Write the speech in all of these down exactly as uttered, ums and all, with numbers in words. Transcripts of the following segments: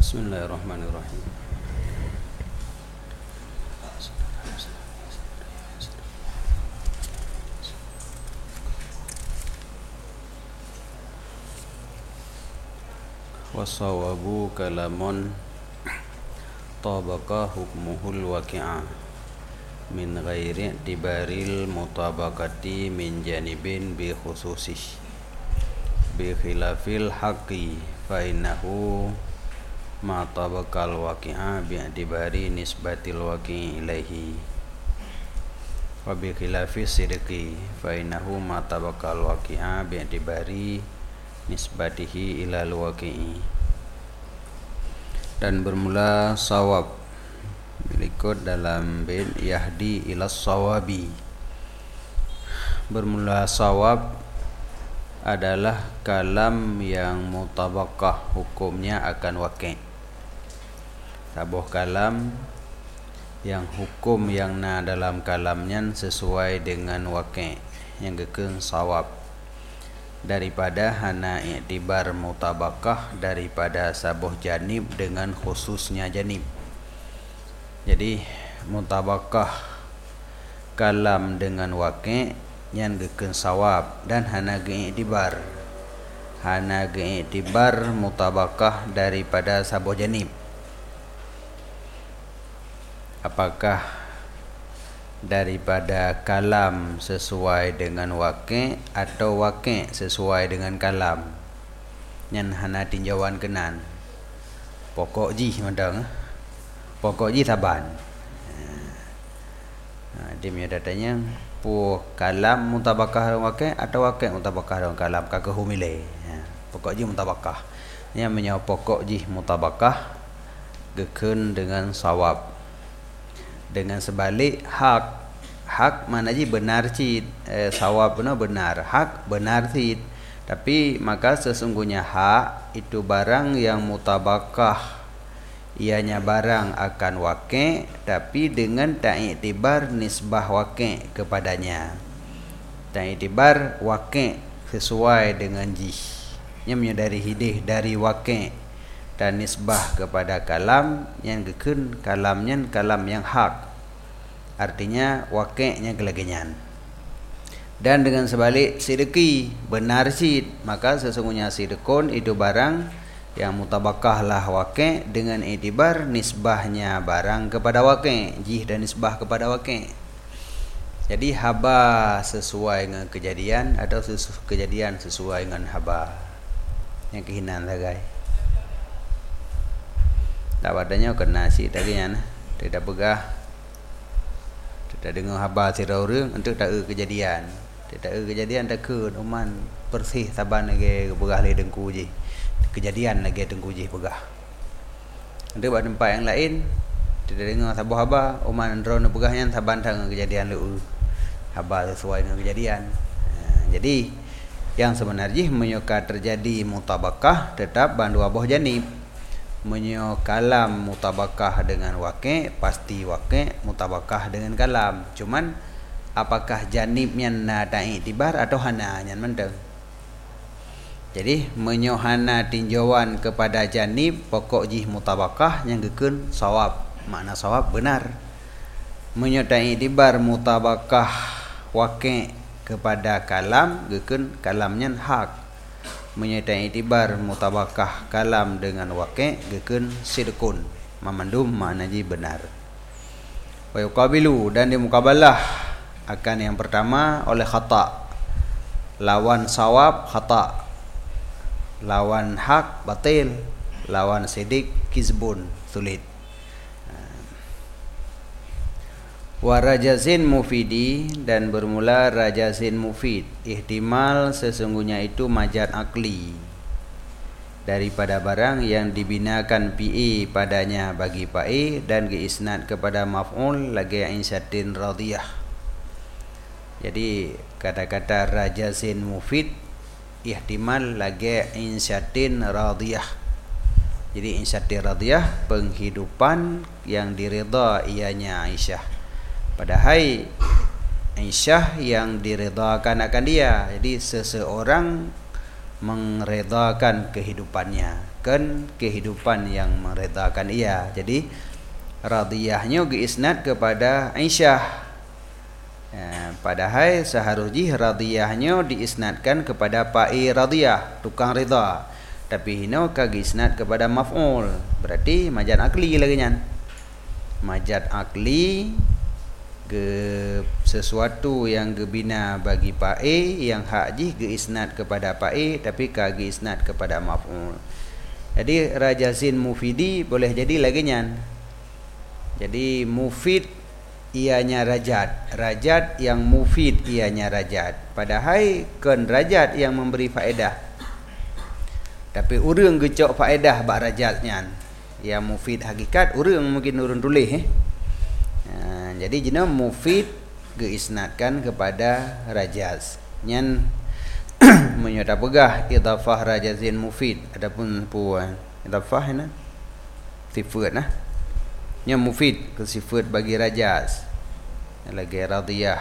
Bismillahirrahmanirrahim. Wasawabu kalamun tabaqa hukmuhul waqi'a min ghairi tibaril mutabaqati min janibin bi khususih bi khilafil haqqi fa innahu ma tabaqal waqi'a bi tibari nisbatil waqi'i ilaihi wa bi khilafis sidqi fa innahu ma tabaqal waqi'a bi tibari nisbatihi ilal waqi'i. Dan bermula sawab berikut dalam bait yahdi ilas sawabi. Bermula sawab adalah kalam yang mutabaqah, hukumnya akan waqi'. Sabuh kalam yang hukum yang na dalam kalamnya sesuai dengan waqi', yang gekeng sawab, daripada hana i'tibar mutabaqah, daripada sabuh janib dengan khususnya janib. Jadi mutabaqah kalam dengan waqi' yang gekeng sawab dan hana i'tibar hana i'tibar mutabaqah daripada sabuh janib. Apakah daripada kalam sesuai dengan waqi' atau waqi' sesuai dengan kalam, yang hana tinjauan kenan pokok ji mandang pokok ji taban. Ha, dia punya datanya pu kalam mutabaqah dengan waqi' atau waqi' mutabaqah dengan kalam kakak humile. Ha, pokok ji mutabaqah, yang punya pokok ji mutabaqah gekun dengan sawab. Dengan sebalik hak, hak mana je benar cid, eh, sawab benar benar, hak benar cid. Tapi maka sesungguhnya hak itu barang yang mutabaqah, ianya barang akan waqi', tapi dengan ta'iktibar nisbah waqi' kepadanya. Ta'iktibar waqi' sesuai dengan jih, yang dari hidih dari waqi' dan nisbah kepada kalam yang gekun kalamnya kalam yang hak, artinya waqi'nya kelagenyan. Dan dengan sebalik sidqi benar sid, maka sesungguhnya sidqun itu barang yang mutabaqah lah waqi' dengan itibar nisbahnya barang kepada waqi', jih dan nisbah kepada waqi'. Jadi haba sesuai dengan kejadian atau sesu, kejadian sesuai dengan haba, yang kehinan lagai. Tak padanya kena si tagian tidak begah, tidak dengar habar sira urang untuk tak kejadian, tidak kejadian tak ke uman bersih taban lagi begah le dengku je kejadian lagi dengku je begah. Ada pada tempat yang lain tidak dengar sabuh habar uman drone begahnya taban tang kejadian lu habar sesuai dengan kejadian. Ha, jadi yang sebenarnya menyuka terjadi mutabaqah tetap bandu abuh janib. Menyo kalam mutabaqah dengan waqi', pasti waqi' mutabaqah dengan kalam. Cuman apakah janibnya na ta'iktibar atau hana nyan mendeng. Jadi menyo hana tinjauan kepada janib pokok jih mutabaqah yang gekun sawab, makna sawab benar. Menyo ta'iktibar mutabaqah waqi' kepada kalam gekun kalamnya hak. Menyertai itibar mutabaqah kalam dengan waqi' gekun sidqun, memandum makna ji benar. Wa yuqabilu, dan dimukabalah akan yang pertama oleh khata', lawan sawab khata', lawan hak batil, lawan sidik kizbun sulit. Wa rajazin mufidi, dan bermula rajazin mufid, ihtimal sesungguhnya itu majaz akli daripada barang yang dibinakan pi padanya bagi pai dan diisnad kepada maf'ul lagi insyatin radiyah. Jadi kata-kata rajazin mufid ihtimal lagi insyatin radiyah. Jadi insyatin radiyah penghidupan yang diridha ianya Aisyah. Padahal Aisyah yang diredakan akan dia. Jadi seseorang meredakan kehidupannya merupakan kehidupan yang meredakan ia. Jadi radiyahnya diisnad kepada Aisyah. Ya, padahal seharusnya radiyahnya diisnadkan kepada Pa'i radiyah, tukang rida. Tapi ini kagak isnad kepada maf'ul. Berarti majaz akli lagi nyan. Majaz akli ke sesuatu yang gebina bagi Pa'i yang hak jih ge isnad kepada Pa'i tapi kagak isnad kepada maf'ul. Jadi rajazin mufidi boleh jadi lagi nyan. Jadi mufid ianya rajat, rajat yang mufid ianya rajat. Padahal kan rajat yang memberi faedah. Tapi urang gecok faedah bak rajatnya. Yang mufid hakikat urang mungkin urang tulis eh. Nah, jadi jina mufid geisnadkan kepada rajaz. Nyan menyata pegah idafah rajazin mufid. Adapun puan idafah na sifat nah. Nya mufid ke sifat bagi rajaz. Lagi radiyah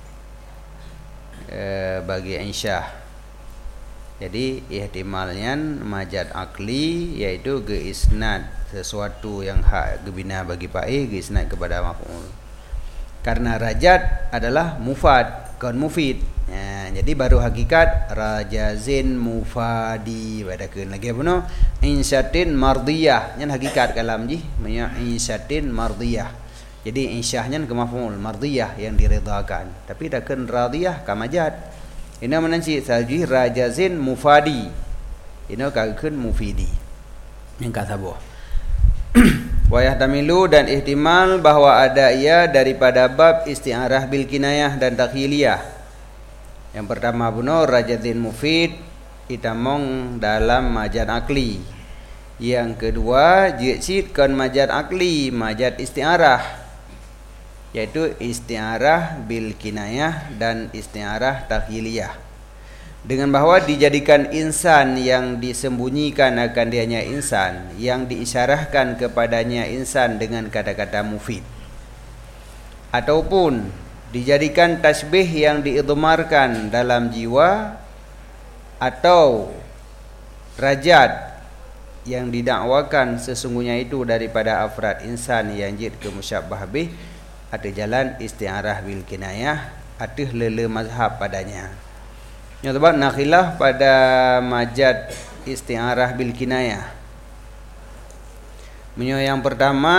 e, bagi insyah. Jadi ihtimalnya majaz akli yaitu geisnad sesuatu yang hak gebina bagi Pa'i geisnad kepada maf'ul. Karena rajat adalah mufad kon mufid. Ya, jadi baru hakikat rajazin mufadi badakeun lagi apa no? Insyatin mardiyah. Nyan hakikat kalam ji, manya insyatin mardiyah. Jadi insyahnya ke maf'ul mardiyah yang diredakan. Tapi dakeun radiyah ka majaz. Ini menanci saji rajazin mufadi. Ini kageun mufidi. Yang kata buah. Wa yahtamilu dan ihtimal bahwa ada ia daripada bab isti'arah bil kinayah dan takhiliyah. Yang pertama buno rajazin mufid itamong dalam majaz akli. Yang kedua jitsid kan majaz akli, majaz isti'arah, yaitu isti'arah bil kinayah dan isti'arah takhiliyah. Dengan bahwa dijadikan insan yang disembunyikan akan dianya insan, yang diisyarahkan kepadanya insan dengan kata-kata mufid, ataupun dijadikan tasbih yang diidmarkan dalam jiwa, atau rajat yang didakwakan sesungguhnya itu daripada afrad insan yang jid ke musyabbah bih, ada jalan isti'arah bil kinayah, ada lele mazhab padanya. Yang sebab nakhilah pada majaz isti'arah bil kinayah. Menyo yang pertama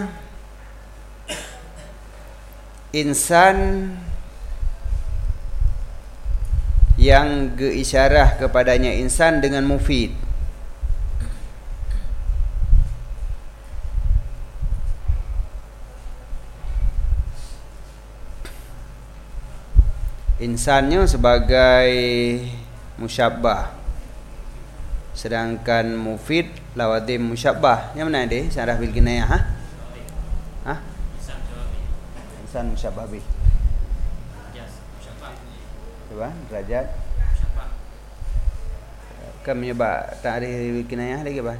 insan yang geisyarah kepadanya insan dengan mufid. Insannya sebagai musyabbah, sedangkan mufid lawadim musyabbah. Yang mana deh syarah bil kinayah? Ha? Ha? Insan musyabbah bih. Coba derajat kam menyebab ta'rif bil kinayah lagi apa?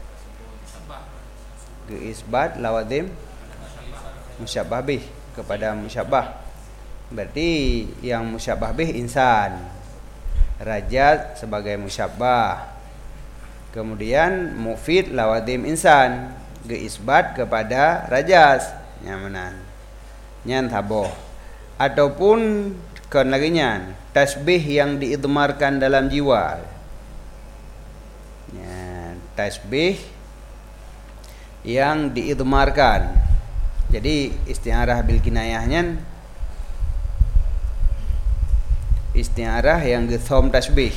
Isbat lawadim musyabbah bih kepada musyabbah. Berarti yang musyabbah bih insan, rajat sebagai musyabbah, kemudian mufid lawadim insan geisbat kepada rajas nyamanan nyan taboh, ataupun kon lagi nyan tasbih yang diidmarkan dalam jiwa. Ya, tasbih yang diidmarkan. Jadi isti'arah bil kinayahnya isti'arah yang gethom tasbih.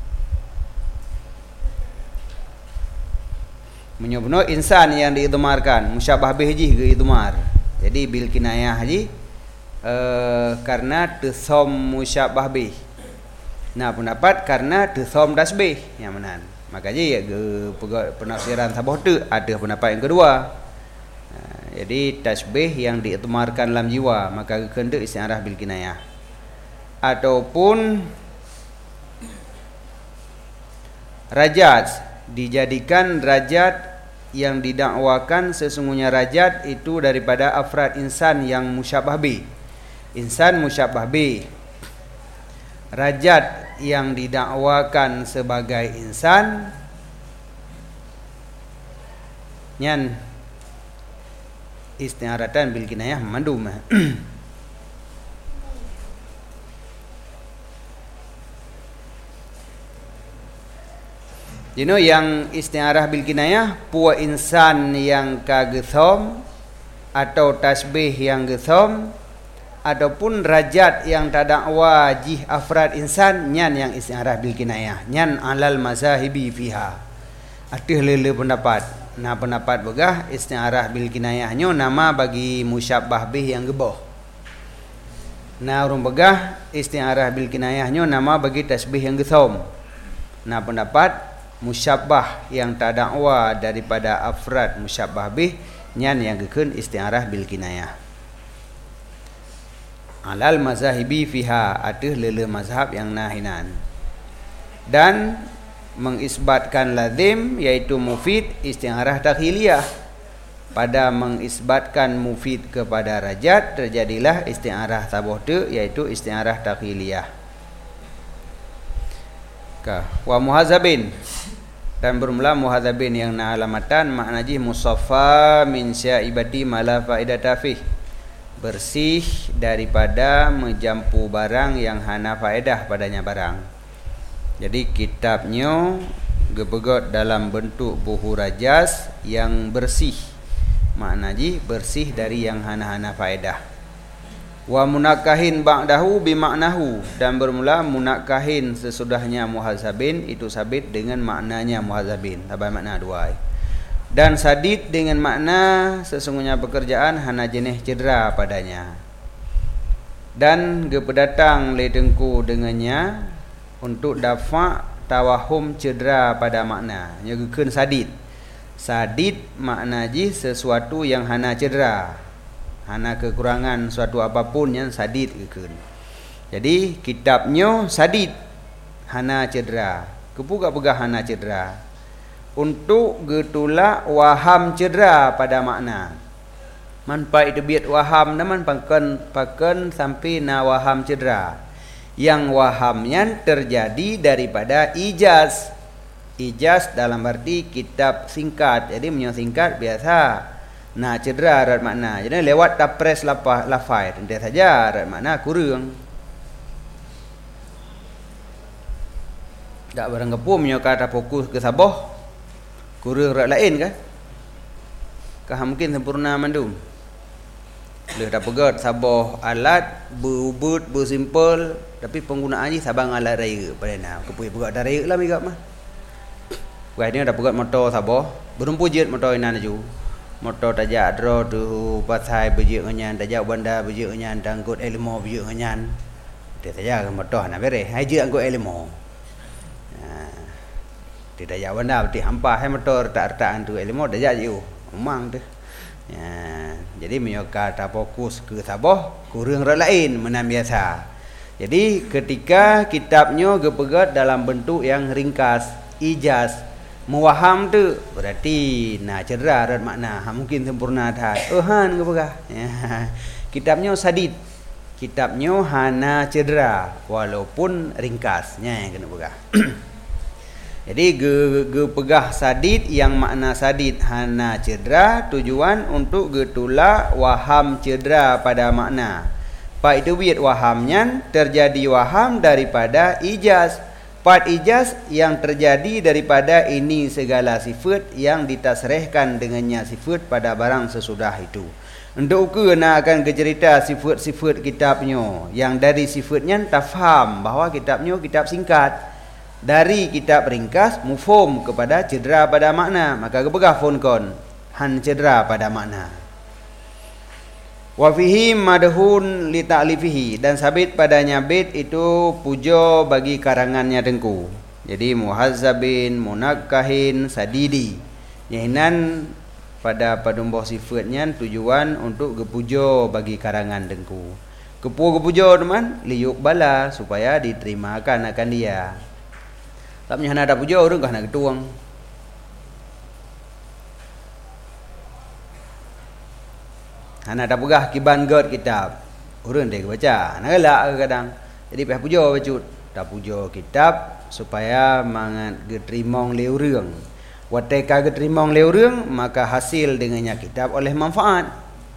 Menyebutno insan yang diidmarkan, musyabbah bih ji geidmar. Jadi bil kinayah ji uh, karena tethom musyabbah bih. Nah, pendapat karena tethom tasbih yang menan. Makanya ya ge penafsiran sabah tu ada pendapat yang kedua. Nah, jadi tasbih yang diidmarkan dalam jiwa, maka kena isti'arah bil kinayah. Ataupun rajat, dijadikan rajat yang didakwakan sesungguhnya rajat itu daripada afrad insan yang musyabbah bih. Insan musyabbah bih, rajat yang didakwakan sebagai insan nyan isti'aratan bil kinayah mandum. You know, yang isti'arah bil kinayah puwa insan yang kagethom atau tasbih yang gethom ataupun rajat yang tadakwa jih afrad insan nyan yang isti'arah bil kinayah nyan alal mazahibi fiha. Atih lele pendapat. Nah pendapat begah isti'arah bil kinayahnya nama bagi musyabbah bih yang geboh. Nah urung begah isti'arah bil kinayahnya nama bagi tasbih yang gethom. Nah pendapat musyabbah yang tadakwa daripada afrad musyabbah bih nyan yang gekeun isti'arah bil kinayah. Alal mazahibi fiha atih lele mazhab yang nahinan. Dan mengisbatkan lazim yaitu mufid isti'arah takhiliyah. Pada mengisbatkan mufid kepada rajat terjadilah isti'arah taboh tu yaitu isti'arah takhiliyah. Ka wa muhazabin dan bermula muhazabin yang na alamatan makna jih musaffa min syaibati mala faidata fih, bersih daripada menjampu barang yang hana faedah padanya barang. Jadi kitabnya gebegot dalam bentuk buhu rajas yang bersih, makna jih bersih dari yang hana-hana faedah. Wa munakahin ba'dahu bimaknahu dan bermula munakahin sesudahnya muhazabin itu sabit dengan maknanya muhazabin, tabai makna dua. Dan sadid dengan makna sesungguhnya pekerjaan hana jenis cedera padanya. Dan gepedatang le tengku dengannya untuk dafa tawahum cedera pada makna. Nya gekeun sadid. Sadid makna ji sesuatu yang hana cedera. Hana kekurangan suatu apapun yang sadid gekeun. Jadi kitabnya sadid hana cedera. Kepuga-puga hana cedera. Untuk getula waham cedera pada makna. Manpa itu biat waham naman paken paken sampai na waham cedera. Yang wahamnya terjadi daripada ijaz. Ijaz dalam arti kitab singkat. Jadi punya singkat biasa nah cedera arat makna. Jadi lewat tapres lapah lafai tentu saja arat makna kurang. Tak barang kepum punya kata fokus ke saboh kurang arat lain kan? Kah mungkin sempurna mandum. Boleh dah pegat saboh alat berubut bersimpel tapi penggunaannya sabang alat raya pada nak kepui pegat dah raya lah migap mah. Wah ni dah pegat motor saboh berumpu jet motor inan ju. Motor tajak dro tu pasai bejek ngan tajak banda bejek ngan tangkut elmo bejek ngan. Dia tajak motor nak beres. Hai je angkut elmo. Ha. Dia tajak banda berarti hampah hai motor tak ertaan tu elmo tajak je. Memang tu. Ya, jadi menyoka tak fokus ke saboh kurang orang lain menam biasa. Jadi ketika kitabnya gepegat dalam bentuk yang ringkas, ijaz, muwaham tu berarti nak cedera dan makna ha, mungkin sempurna dah. Ohan gepegah. Ya. Kitabnya sadid. Kitabnya hana cedera walaupun ringkasnya yang kena pegah. Jadi ge, ge pegah sadid yang makna sadid hana cedera tujuan untuk getula waham cedera pada makna. Pak itu biat wahamnya terjadi waham daripada ijaz. Part ijaz yang terjadi daripada ini segala sifat yang ditasrehkan dengannya sifat pada barang sesudah itu. Untuk ke nak akan kecerita sifat-sifat kitabnya yang dari sifatnya tak faham bahawa kitabnya kitab singkat. Dari kitab ringkas mufhum kepada cedera pada makna, maka kepegah phone kon han cedera pada makna. Wa fihi madhun li ta'lifihi dan sabit padanya bait itu puja bagi karangannya dengku. Jadi muhazzabin, munakkahin, sadidi. Yahinan pada padumbuh sifatnya tujuan untuk gepuja bagi karangan dengku. Kepu gepuja teman liyuk bala supaya diterimakan akan dia. Tak punya nak ada puja orang kah nak ketuang. Hana ada pegah kiban god kitab. Orang dia baca. Nak gelak kadang. Jadi pihak puja bacut. Tak puja kitab supaya mangat geterimong le urang. watai kagak terima leu reung maka hasil dengannya kitab oleh manfaat.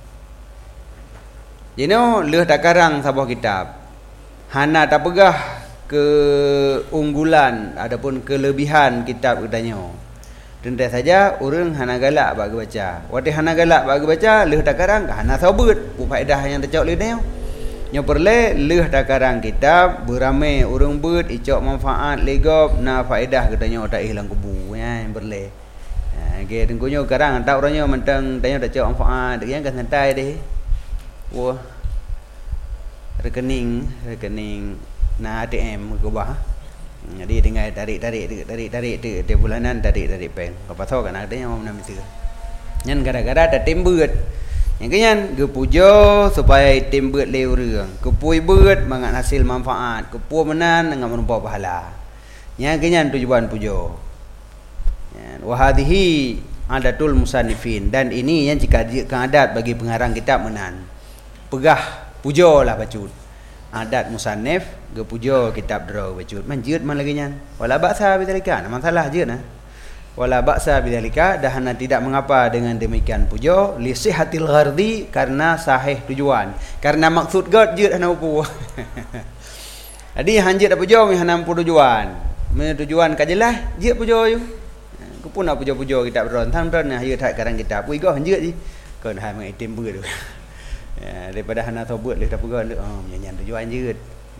Jino leuh tak karang sabah kitab. Hana tak pegah keunggulan adapun kelebihan kitab udanyo. Tentu saja urang hana galak bagi baca. Watai hana galak bagi baca leuh tak karang hana sabut pu faedah yang tercok lidahnya. Nya perle leuh takarang kitab beramai urang beut icok manfaat legop na faedah katanya tak hilang kubu ya yang perle. Ha ge tengkunyo karang tak orangnya mentang tanya tak cok manfaat dia kan santai deh. Wah. Rekening rekening na A T M ke bawah. Jadi tinggal tarik-tarik tarik-tarik tu tiap bulanan tarik-tarik pen. Apa tahu kan ada yang mau mesti. Nyan gara-gara ada tembeut. Yang kenyan gepujo supaya tim beut leu reung. Kepui beut mangat hasil manfaat, kepu menan dengan menumpah pahala. Yang kenyan tujuan pujo. Ya, wa hadhihi adatul musannifin dan ini yang jika adat bagi pengarang kitab menan. Pegah pujo lah bacut. Adat musannif gepujo kitab draw bacut. Manjeut man lagi nyan. Wala baksa bidzalika, masalah jeut nah. Wala ba'sa bidzalika dahana tidak mengapa dengan demikian pujo li sihhatil ghardi karena sahih tujuan karena maksud god jeut hana upu. Jadi hanjeut pujo mi hana upu tujuan me tujuan ka jelas jeut pujo yu ku pun nak pujo-pujo kitab ron tham ron nah jeut karang kitab ui go hanjeut ji kon hai mai tim beut tu. Ya daripada hana tobut le tak pegon oh nyanyian tujuan jeut.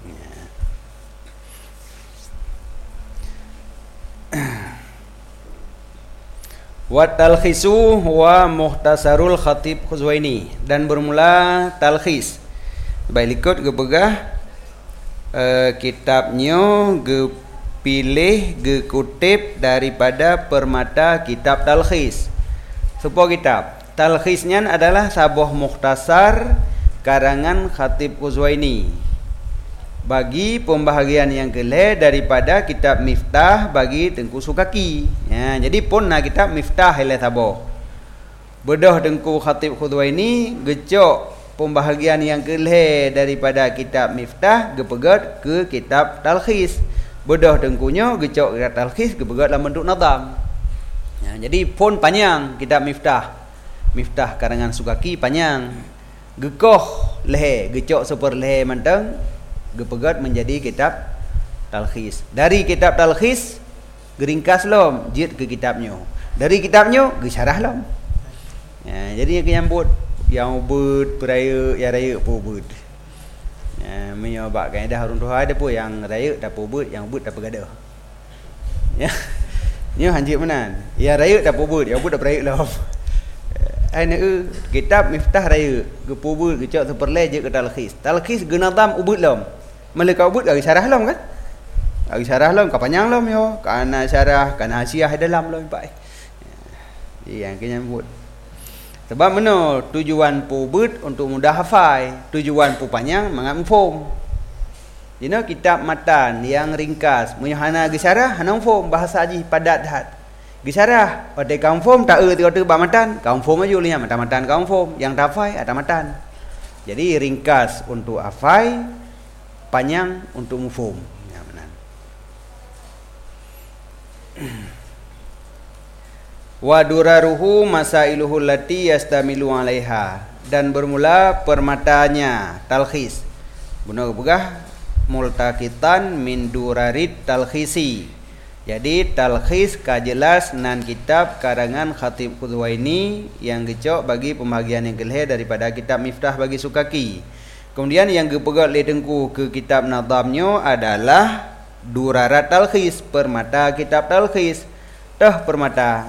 Wa talkhisu wa muhtasarul khatib Khuzwaini dan bermula talkhis. Baik likut ge begah uh, kitabnya ge pilih ge kutip daripada permata kitab talkhis. Sebuah kitab. Talkhisnya adalah sabuh muhtasar karangan Khatib Khuzwaini. Bagi pembahagian yang keleh daripada kitab Miftah bagi Tengku Sukaki. Ya, jadi pun nak kitab Miftah hele saboh. Bedah Tengku Khatib Khuzwaini gecok pembahagian yang keleh daripada kitab Miftah gepegat ke kitab Talkhis. Bedah Tengkunya gecok kitab Talkhis gepegat dalam bentuk nazam. Ya, jadi pun panjang kitab Miftah. Miftah karangan Sukaki panjang. Gekoh lehe gecok super lehe manteng gepegat menjadi kitab Talkhis. Dari kitab Talkhis geringkas lom jid ke kitabnya. Dari kitabnya gesyarah lom. Ya, jadi kenyambut yang beut peraya ya raya pu beut. Ya, menyobak kaedah urang tuha ada pun yang raya tak pu beut, yang beut tak pegadah. Ya. Nya hanjit menan. Ya raya tak pu beut, yang beut tak peraya lom. Ai ne kitab Miftah raya gepu beut gecok seperle je ke Talkhis. Talkhis genadam ubut lom. Malaikat ubud lagi syarah lom kan? Lagi syarah lom, kapanjang lom yo. Kana syarah, kana hasiah dalam lom pak. Yang kena ubud. Sebab mana tujuan pu ubud untuk mudah hafal, tujuan pu panjang mangat mfom. Dina kitab matan yang ringkas, munyahana gisarah hana mfom bahasa haji padat hat. Gisarah pada kaum fom tak e tu ba matan, kaum fom aja lihat matan-matan kaum fom yang hafal ada matan. Jadi ringkas untuk hafal, panjang untuk mufhum. Ya benar. Wa duraruhu masailuhu allati yastamilu 'alaiha dan bermula permatanya talkhis. Guna begah multaqitan min durarit talkhisi. Jadi talkhis kajelas nan kitab karangan Khatib Khuzwaini yang gecok bagi pembahagian yang keleh daripada kitab Miftah bagi Sukaki. Kemudian yang gepegat le Tengku ke kitab nazamnya adalah durarat talkhis, permata kitab talkhis. Dah permata.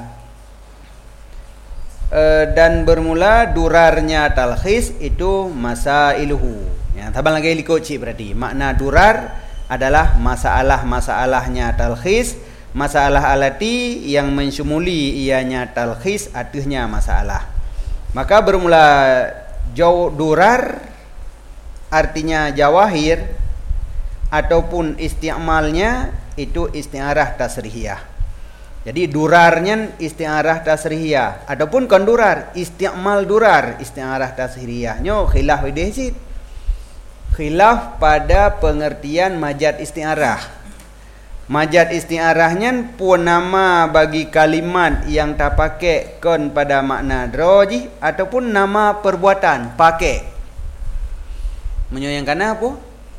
E, dan bermula durarnya talkhis itu masailuhu. Ya, tabang lagi likut cik berarti. Makna durar adalah masalah-masalahnya talkhis, masalah alati yang mensumuli ianya talkhis artinya masalah. Maka bermula jauh durar artinya jawahir ataupun isti'malnya itu isti'arah tasrihiyah. Jadi durarnya isti'arah tasrihiyah ataupun kon durar isti'mal durar isti'arah tasrihiyah. Nyo khilaf ideh khilaf pada pengertian majaz isti'arah. Majaz isti'arahnya pun nama bagi kalimat yang tak pakai kon pada makna droji ataupun nama perbuatan pakai. Menyayangkan apa?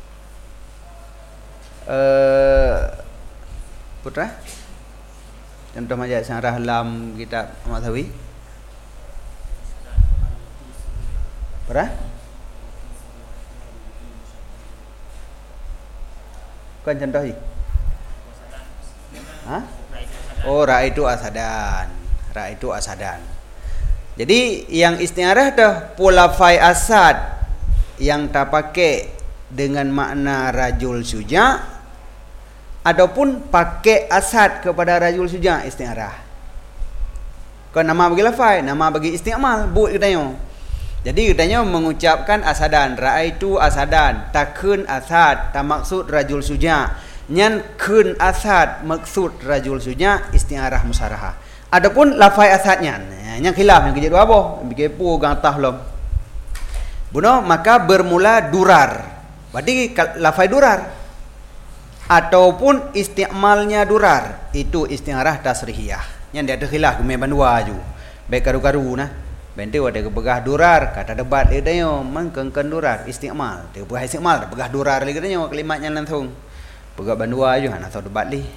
Uh, Putra? Contoh majaz isti'arah dalam kitab Ahmad Thawi. Putra? Kan contoh ni? Ha? Oh, ra'aitu asadan. Ra'aitu asadan. Jadi yang isti'arah dah polafai asad yang tak pakai dengan makna rajul suja ataupun pakai asad kepada rajul suja isti'arah. Kan nama bagi lafai, nama bagi isti'mal, buat katanya. Jadi katanya mengucapkan asadan, ra'aitu asadan, takun asad, tak maksud rajul suja. Nyan kun asad maksud rajul suja isti'arah musarahah. Adapun lafai asadnya, yang khilaf yang kejadian apa? Bikin pu gantah lom. Buno maka bermula durar. Berarti lafai durar ataupun isti'malnya durar itu isti'arah tasrihiyah. Yang dia ada khilaf kemeh bandua ju. Baik karu-karu nah. Bente ada kebegah durar kata debat dia tanya mengkengken durar isti'mal. Dia begah isti'mal, begah durar lagi tanya kalimatnya langsung. Pegak bandua je nak tahu debat li.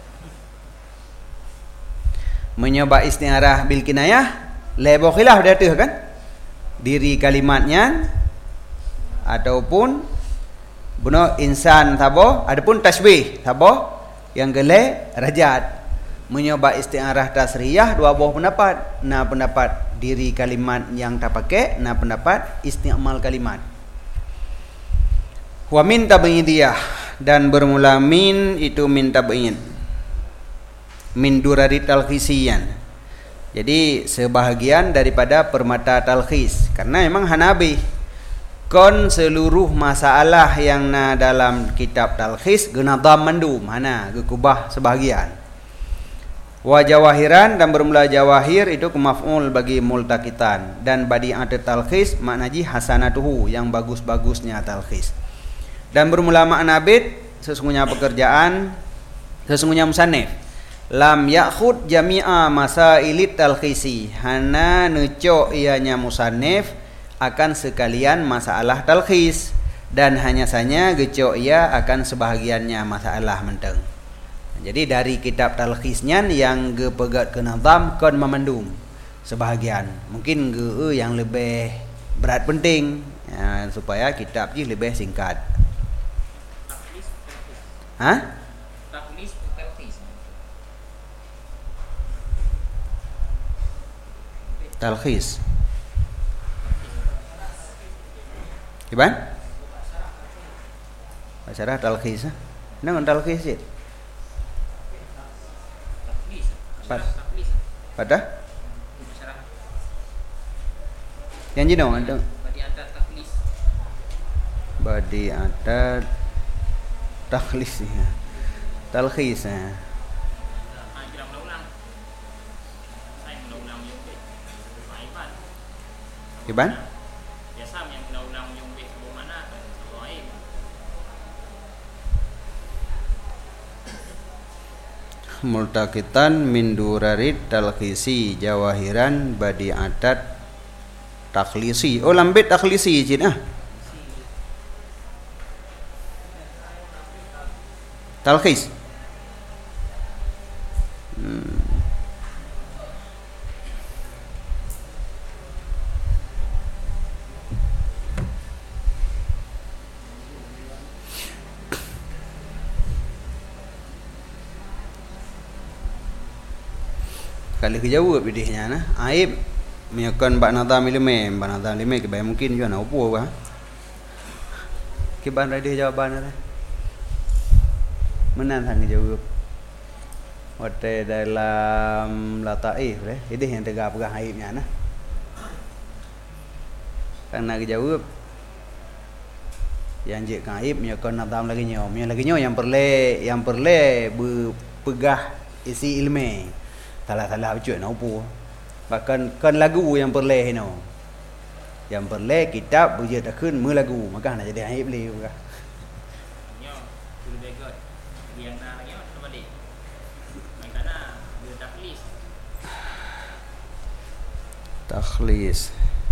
Menyoba isti'arah bil kinayah lebo khilaf dia tu kan? Diri kalimatnya ataupun buno insan tabo adapun tasbih tabo yang gele rajat. Menyoba isti'arah tasriyah dua buah pendapat. Nah pendapat diri kalimat yang tak pakai, nah pendapat isti'mal kalimat. Wa min tabaidiyah dan bermula min itu min tabaid. Min durari talkhisiyan. Jadi sebahagian daripada permata talkhis. Karena memang Hanabi kon seluruh masalah yang na dalam kitab talkhis guna dham mandum, hana gekubah sebahagian. Wa jawahiran dan bermula jawahir itu kemaf'ul bagi multakitan dan badi'at talkhis maknaji hasanatuhu yang bagus-bagusnya talkhis. Dan bermula makna bait sesungguhnya pekerjaan sesungguhnya musannif lam ya'khud jami'a masailit talkhisi hana neco ianya musannif akan sekalian masalah talkhis dan hanya saja geco ia akan sebahagiannya masalah menteng. Jadi dari kitab talkhisnya yang ge pegat ke nazam kon memandum sebahagian. Mungkin ge yang lebih berat penting ya, supaya kitab ji lebih singkat. Ha? Takhlis talkhis. Talkhis. Gimana? Acara talkhis. Nang talkhis sih. Pada? Yang jino ada. Badi adat takhlis. Badi adat takhlis ya. Talkhis ya. Gimana? Biasa yang ulang-ulang yang sebelum mana? Multakitan min durarid talkhisi jawahiran badi adat takhlisi. Oh lambit takhlisi cina. Talkhis. Hmm. Kali kejawab bidihnya nah aib meyakan bak nazam ilme bak nazam ilme ke baik mungkin juga nak opo bah ke ban dia jawaban dah menan hang jawab wate dalam lataif leh idih yang tegak pegang aibnya nah kan nak jawab yang je kan aib meyakan nazam lagi nyom yang lagi nyom yang perle yang perle berpegah isi ilme salah-salah ucut nak apa bahkan kan lagu yang perleh no yang perleh kitab buja tak kun me lagu maka nak jadi aib le maka nyo lebih god yang na nyo teman takhlis.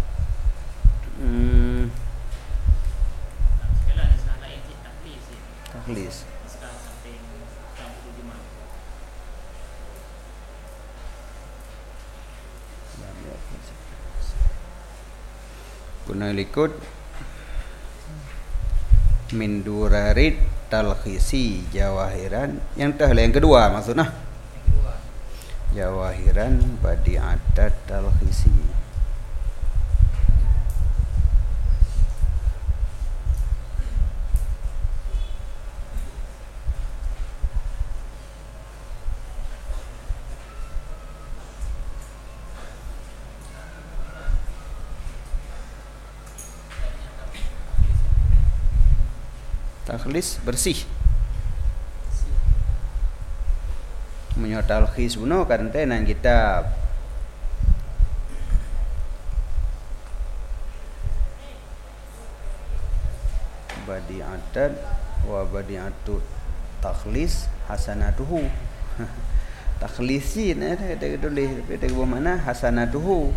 Hmm, Sekarang ni salah lain cik takhlis ni. takhlis. Sekarang sampai enam puluh lima. Guna likut min durarit talkhisi jawahiran. Yang tah yang kedua maksudnya. Yang kedua. Jawahiran badi'atat talkhisi. Takhlis bersih. Menyo talkhis buno karantenan kitab. Badi'atan wa badi'atu takhlis hasanatuhu. Takhlisin ada ada tulis tapi ada bermakna hasanatuhu.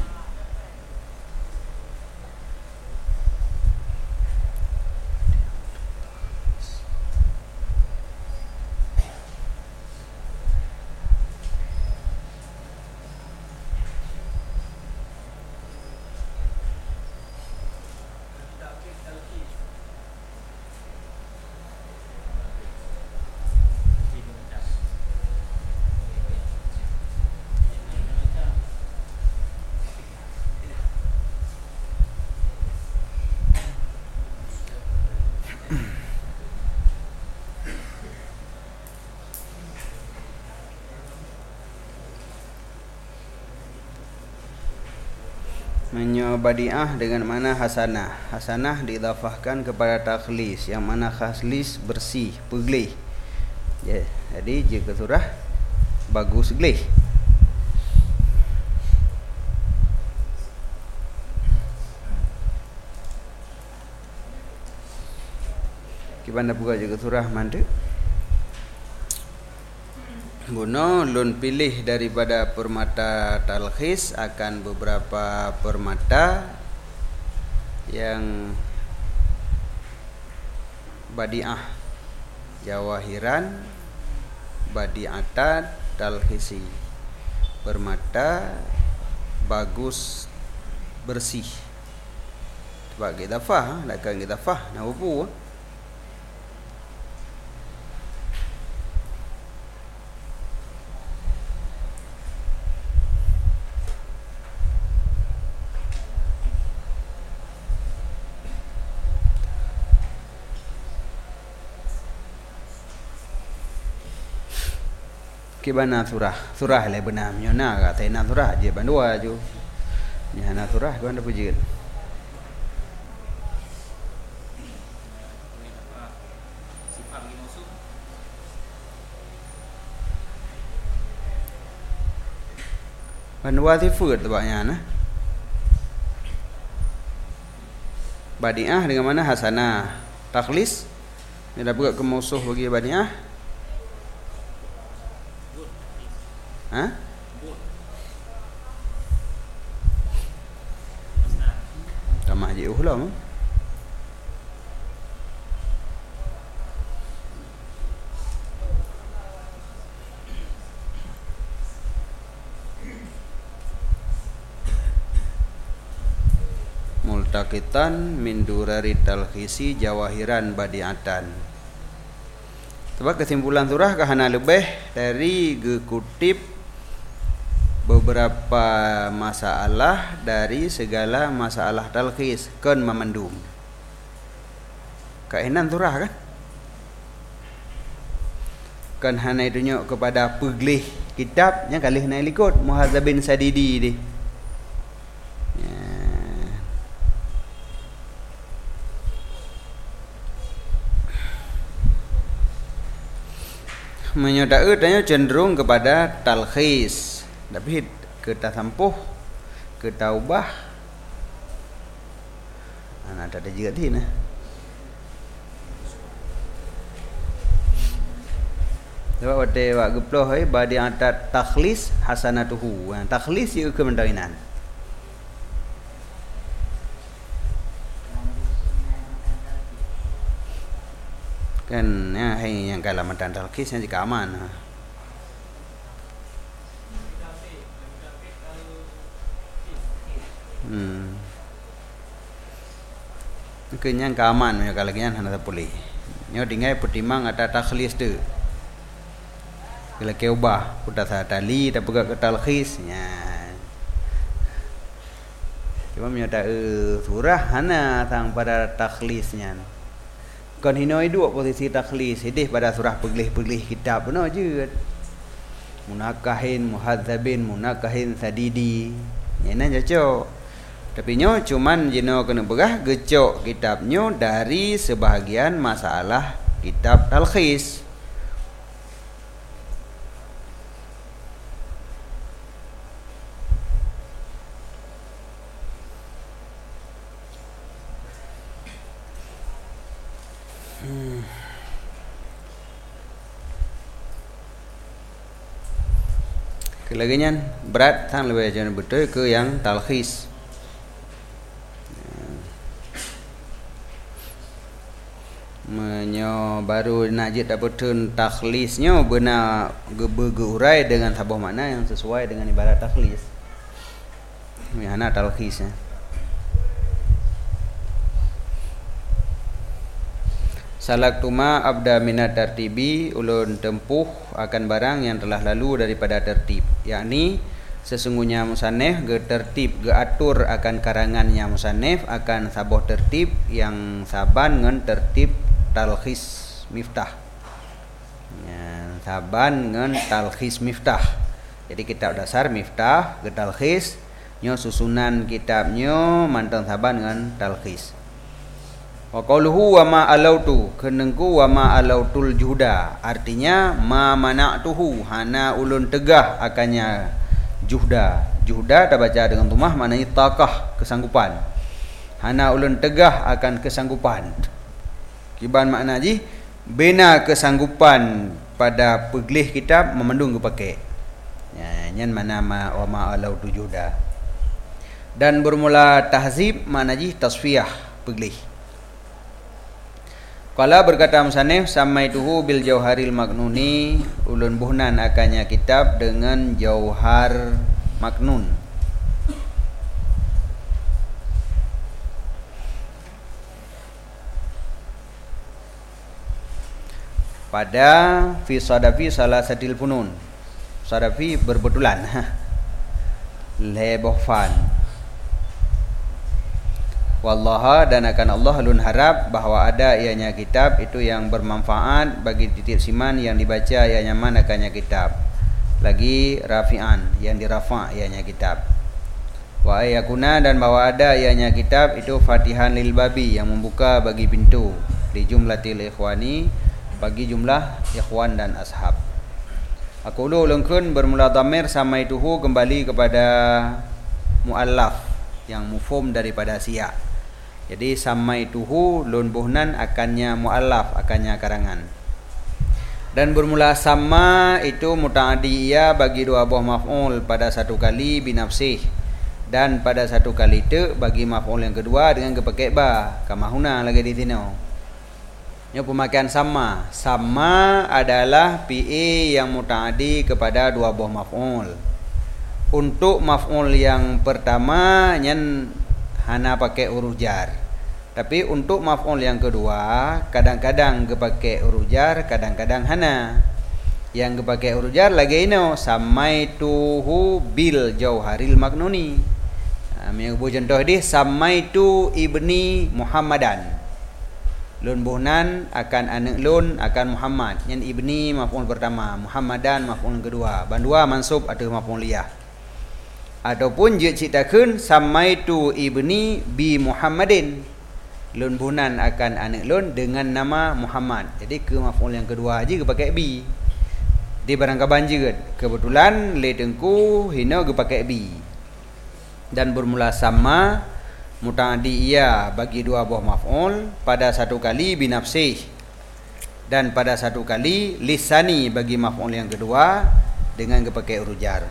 Menyo badi'ah dengan mana hasanah. Hasanah diidhafahkan kepada takhlis, yang mana takhlis bersih, peglih. Ya, jadi jika surah bagus glih. Kibanda buka jika surah mandu. Guna lun pilih daripada permata talkhis akan beberapa permata yang badi'ah, jawahiran, badi'atat, talkhisi. Permata bagus, bersih. Sebab kita fah, lakkan kita fah, nak upu. Kibana surah surah le benar nyona ka tai na surah je bandua ju nya na surah ko anda puji Sifat bagi musuh. bandua ti fut tabaknya nah badi'ah dengan mana hasanah takhlis ni dah buat ke musuh bagi badi'ah. Ha? Tamah je ulam. Multaqitan min durari talkhisi jawahiran badi'atan. Sebab kesimpulan surah kahana lebih dari gekutip beberapa masalah dari segala masalah talkhis kan memandum. Kainan surah kan? Kan hana tunjuk kepada peglih kitab yang kali hana likut Muhadzabin Sadidi di. Ya. Menyodai tanya cenderung kepada talkhis. Tapi kita sampuh, kita ubah. Anak ada juga di nah. Sebab wate wak geploh ai badi atat takhlis hasanatuhu. Takhlis ieu kemendawinan. kan ya hai yang kalamatan talqis yang jika aman ha. Hmm. Kenyang keaman ya kalau kian hana boleh. Nyo dingai putimang ada takhlis tu. Kalau ke ubah putar tali tapi ke talqis nya. Cuma menyata eh surah hana tang pada takhlisnya. Kon hinoi dua posisi takhlis hidih pada surah peglih-peglih kitab benar je. Munakahin, muhadzabin, munakahin sadidi. Yana cocok. Tapi nyo cuman jino kena berah gecok kitabnyo dari sebahagian masalah kitab talkhis. Hmm. Kelagian berat sang lebih jangan betul ke yang talkhis. Menyo baru najid dapat turn takhlisnya benar berurai dengan sebuah makna yang sesuai dengan ibarat takhlis. Mana talkhisnya? Salaktuma abda minat tertibi ulun tempuh akan barang yang telah lalu daripada tertib, yakni sesungguhnya musannif ge tertib ge atur akan karangannya musannif akan sabuh tertib yang saban ngan tertib talkhis miftah. Ya, saban ngan talkhis miftah. Jadi kitab dasar miftah ge talkhis nyo susunan kitabnyo mantang saban ngan talkhis. Wa qauluhu wa ma alautu kenengku wa ma alautul juhda, artinya ma mana'tuhu hana ulun tegah akannya juhda. Juhda dah baca dengan tumah maknanya takah, kesanggupan. Hana ulun tegah akan kesanggupan. Kiban makna ji bina kesanggupan pada peglih kitab memandung ke pakai. Ya, nyan mana ma wa ma alautu juhda. Dan bermula tahzib makna ji tasfiyah peglih. Qala berkata musannif samaituhu bil jauharil maknuni, ulun buhnan akannya kitab dengan jauhar maknun. Pada fi sadafi salah sadil funun. Sadafi berbetulan. Lebohfan. Wallaha dan akan Allah lun harap bahawa ada ianya kitab itu yang bermanfaat bagi titik siman yang dibaca ianya man akannya kitab. Lagi rafi'an yang dirafa' ianya kitab. Wa ayakuna dan bahawa ada ianya kitab itu fatihan lil babi yang membuka bagi pintu di jumlatil ikhwani bagi jumlah ikhwan dan ashab. Aku ulu ulungkun bermula dhamir samaituhu kembali kepada muallaf yang mufhum daripada siya. Jadi samaituhu lun buhnan akannya muallaf akannya karangan. Dan bermula sama itu mutaaddi ia bagi dua buah maf'ul pada satu kali binafsih dan pada satu kali te bagi maf'ul yang kedua dengan kepakai ba kama huna lagi di sini. Nya pemakaian sama. Sama adalah P A yang mutaaddi kepada dua buah maf'ul. Untuk maf'ul yang pertama nyen hana pakai huruf jar. Tapi untuk maf'ul yang kedua kadang-kadang kepakai huruf jar, kadang-kadang hana. Yang kepakai huruf jar lagi ino samaituhu bil jauharil maknuni. Ha, yang bu contoh di samaitu ibni Muhammadan. Lun buhnan akan anak lun akan Muhammad. Yang ibni maf'ul pertama, Muhammadan maf'ul kedua. Bandua mansub atau maf'ul liyah. Ataupun je citakan samaitu ibni bi Muhammadin. Lun buhnan akan anak lun dengan nama Muhammad. Jadi ke maf'ul yang kedua aja ke pakai bi. Di barang kaban juga. Kebetulan le tengku hina ke pakai bi. Dan bermula sama mutaaddi ia bagi dua buah maf'ul pada satu kali binafsih dan pada satu kali lisani bagi maf'ul yang kedua dengan ke pakai huruf jar.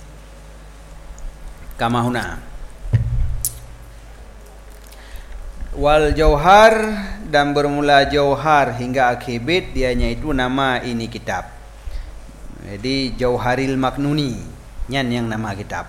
Kama huna. Wal jauhar, dan bermula jauhar hingga akhir bait, dianya itu nama ini kitab. Jadi Jauharil Maknuni nyan yang nama kitab.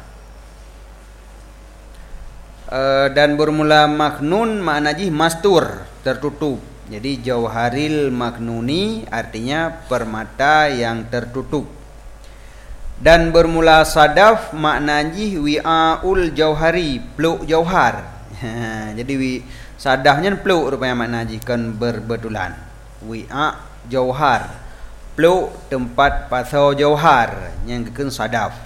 E, dan bermula maknun maknanya mastur, tertutup. Jadi Jauharil Maknuni artinya permata yang tertutup. Dan bermula sadaf maknanya wi'aul jauhari, peluk jauhar. Jadi wi sadafnya peluk rupanya maknanya kan berbetulan. Wi'a jauhar, peluk tempat pasau jauhar yang kekan sadaf.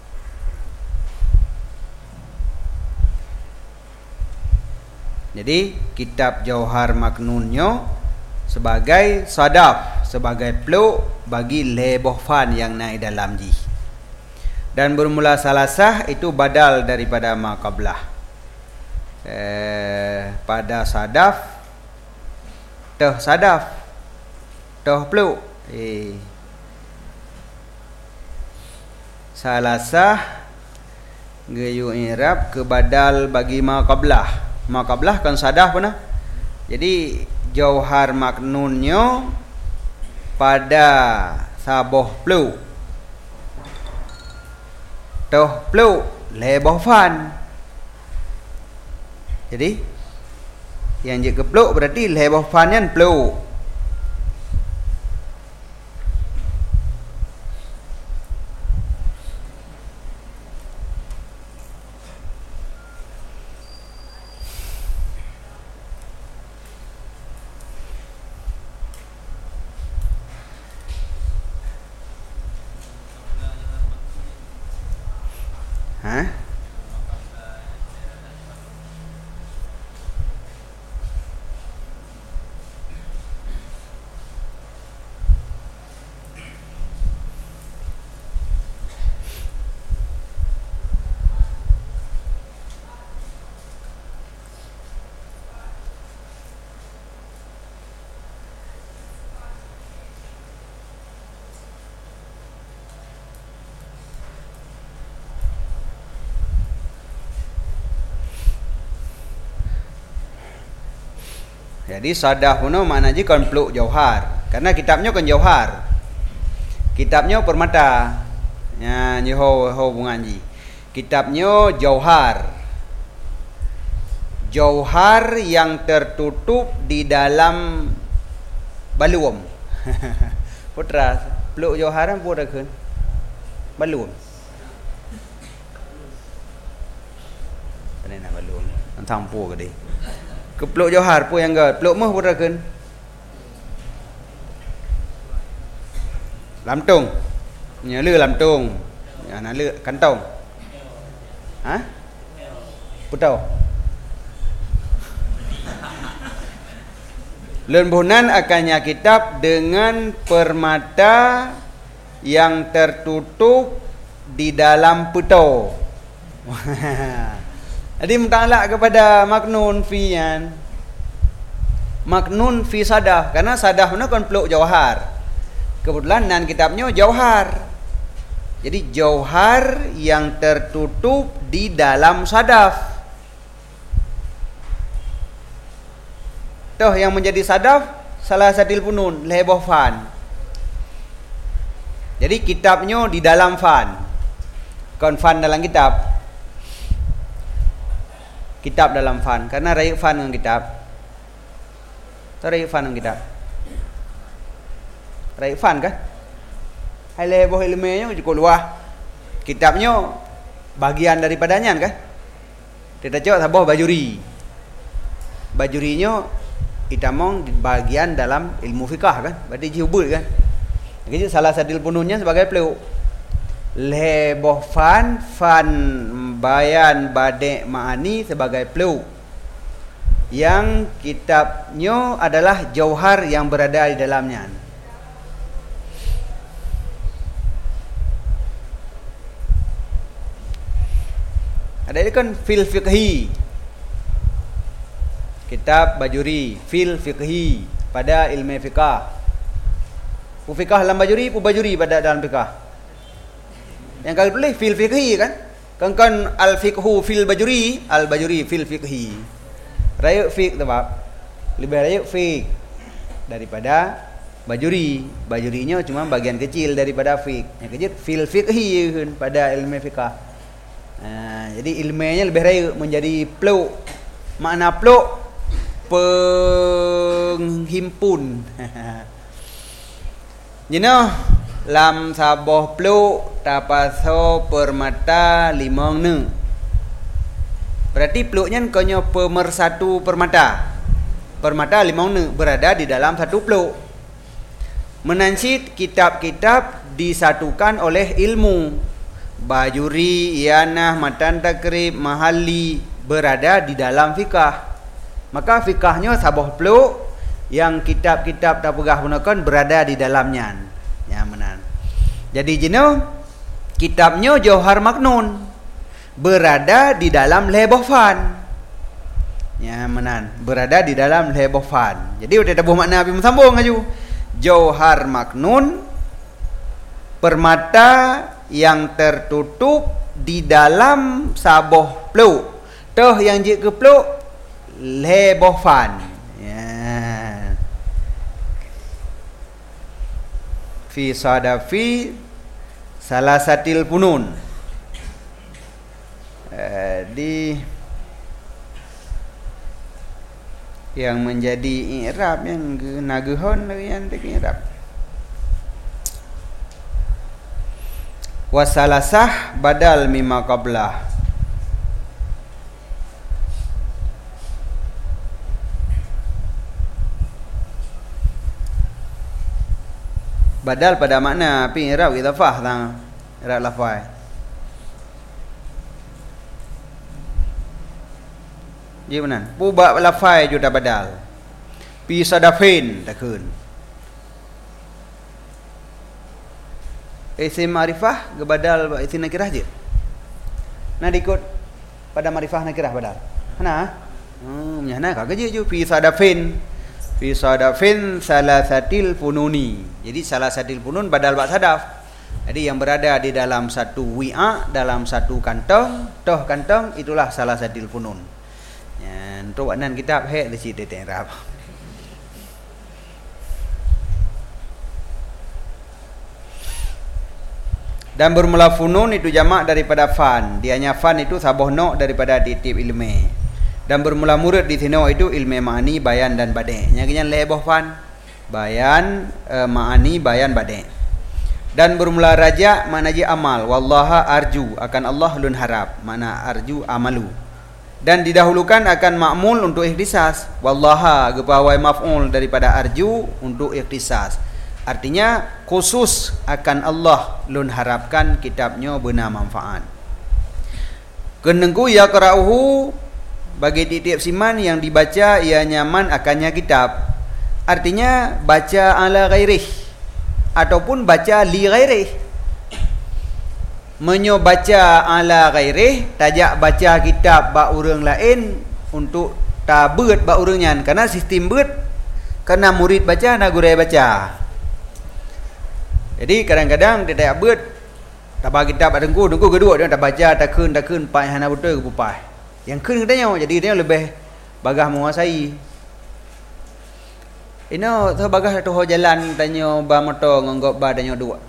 Jadi kitab Jauhar Maknunnya sebagai sadaf, sebagai peluk bagi leboh fan yang naik dalam ji. Dan bermula salasah itu badal daripada maqablah. Eh, pada sadaf, toh sadaf, toh peluk. Eh. Salasah gayu i'rab ke badal bagi maqablah. Maqablah kan sadaf pernah. Jadi Jauhar Maknunnya pada saboh peluk, toh peluk leboh fan. Jadi yang je ke peluk berarti leboh fan yang peluk. Hah? Jadi sadaf puno maknanya kan peluk jauhar. Karena kitabnya kan jauhar. Kitabnya permata. Ya, ni ho ho bunganji. Kitabnya jauhar. Jauhar yang tertutup di dalam baluum. Putra, peluk jauhar apa dah kan? Baluum. Mana nak baluum? Antang pu ke dia? Ke peluk jauhar pun yang gak peluk mah pun kan lamtung nyala lamtung ya nala kantong ha putau lembunan akannya kitab dengan permata yang tertutup di dalam putau. Jadi muta'alaq kepada maknun fi yan. Maknun fi sadaf, karena sadaf itu kan peluk jauhar. Kebetulan nan kitabnya jauhar. Jadi jauhar yang tertutup di dalam sadaf. Tuh yang menjadi sadaf salah satu punun leboh fan. Jadi kitabnya di dalam fan. Kon fan dalam kitab. Kitab dalam fan, karena raih fan dengan kitab. Tahu raih fan dengan kitab? Raih fan kan? Hai leboh ilmiahnya cukup luah. Kitabnya bagian daripadanya kan? Kita cakap sabah bajuri. Bajurinya itamong di bagian dalam ilmu fikah kan? Berarti jihubul kan? Jadi salah satu pununnya sebagai peluk. Leboh fan, fan bayan badek ma'ani sebagai peluk. Yang kitabnya adalah jauhar yang berada di dalamnya. Ada ini kan fil fiqhi. Kitab Bajuri fil fiqhi pada ilmu fiqah. Pu fiqah dalam Bajuri, pu Bajuri pada dalam fiqah. Yang kali boleh fil fiqhi kan? Kan kan al fiqhu fil bajuri, al bajuri fil fiqhi. Rayuk fiqh sebab lebih rayuk fiqh daripada bajuri. Bajurinya cuma bagian kecil daripada fiqh. Yang kecil fil fiqhi pada ilmu fiqh. Ha, jadi ilmunya lebih rayuk menjadi pluk. Makna pluk penghimpun. Jino lam saboh pluk tapaso permata limong ne. Berarti pluknya konyo pemersatu permata. Permata limong ne berada di dalam satu pluk. Menansid kitab-kitab disatukan oleh ilmu. Bajuri, Iyanah, Matan Takrib, Mahalli berada di dalam fikah. Maka fikahnya saboh pluk yang kitab-kitab tapegah gunakan berada di dalamnya. Ya menan. Jadi jenuh kitabnya Jauhar Maknun berada di dalam Lebohfan. Ya menan, berada di dalam Lebohfan. Jadi udah tabuh makna api sambung aju. Jauhar Maknun permata yang tertutup di dalam saboh pluk. Toh yang jik ke pluk Lebohfan. Ya. Fi sadafi salasatil funun. Uh, di yang menjadi i'rab yang nagehon yang teki i'rab wasalasah badal mimma qablah. Badal pada makna pi i'rab idhafah tang i'rab lafaz. Ya benar. Pubak lafai juga badal. Pi sadafin takun. Isim ma'rifah ke badal isim nakirah je. Nah dikut pada ma'rifah nakirah badal. Mana? Hmm, nyana ka je ju pi sadafin. Fi sadafin salasatil fununi. Jadi salasatil funun badal bak sadaf. Jadi yang berada di dalam satu wi'a, dalam satu kantong, toh kantong itulah salasatil funun. Untuk waknan kitab hek di situ i'rab. Dan bermula funun itu jamak daripada fan. Dianya fan itu saboh no daripada titip ilmu. Dan bermula murid di sini itu ilmu ma'ani, bayan dan badi'. Nyaknya leboh fan, bayan, e, ma'ani, bayan, badi'. Dan bermula raja makna amal. Wallaha arju, akan Allah lun harap. Makna arju amalu. Dan didahulukan akan ma'mul untuk ikhtisas. Wallaha gepawai maf'ul daripada arju untuk ikhtisas. Artinya khusus akan Allah lun harapkan kitabnya benar manfaat. Kenengku yaqra'uhu bagi titip siman yang dibaca ia nyaman akannya kitab. Artinya baca ala ghairih ataupun baca li ghairih. Menyo baca ala ghairih, tajak baca kitab bak urang lain untuk tabeut bak urangnya, karena sistem beut karena murid baca na guru baca. Jadi kadang-kadang dia tak beut tabah kitab adengku dengku kedua dia tak baca tak keun tak keun pai hana betul ke pupai. Yang keun katanya jadi dia lebih bagah menguasai. Ino tu bagah tu ho jalan tanya ba motor ngonggop ba tanya dua.